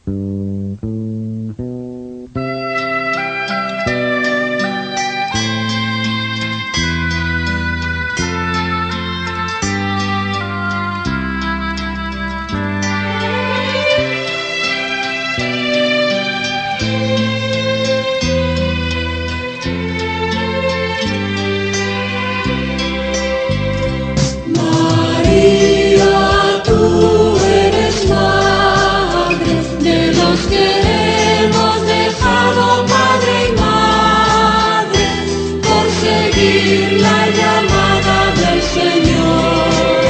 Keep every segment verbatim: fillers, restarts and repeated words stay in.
La llamada del Señor,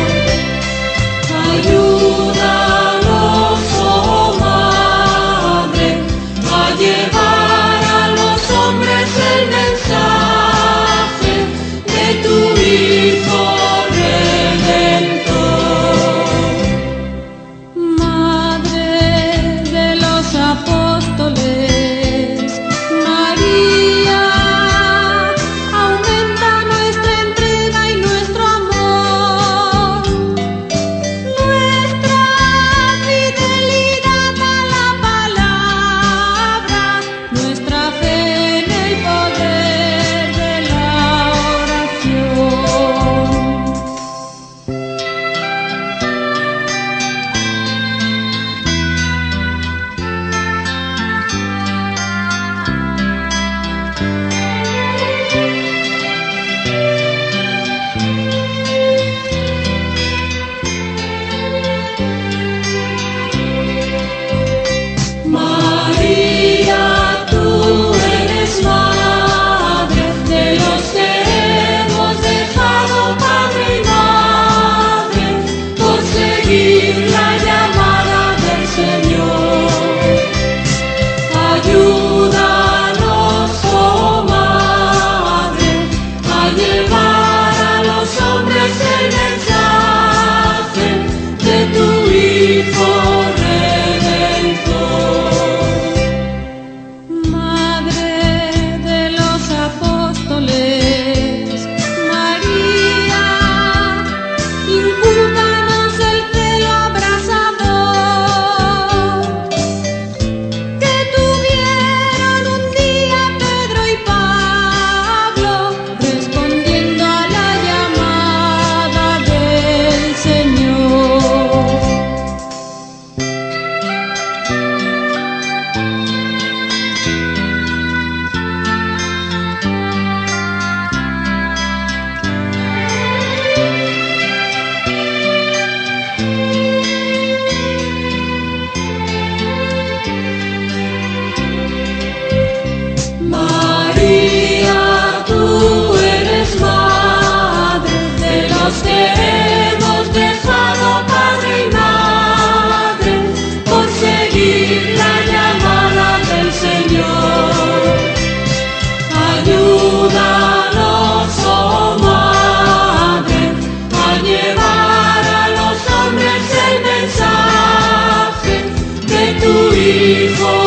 ayúdanos, oh Madre, a llevar a los hombres el mensaje de tu Hijo Redentor. Madre de los apóstoles, María, ayúdanos, oh Madre, a llevar a los hombres el mensaje de tu Hijo Redentor. Madre de los apóstoles, María, incúlcanos el celo abrasador que tuvieron un día Pedro y Pablo, respondiendo a la llamada del Señor. María, tú eres madre de los que hemos dejado padre y madre por seguir la llamada del Señor. Ayúdanos, oh Madre, a llevar a los hombres el mensaje de tu Hijo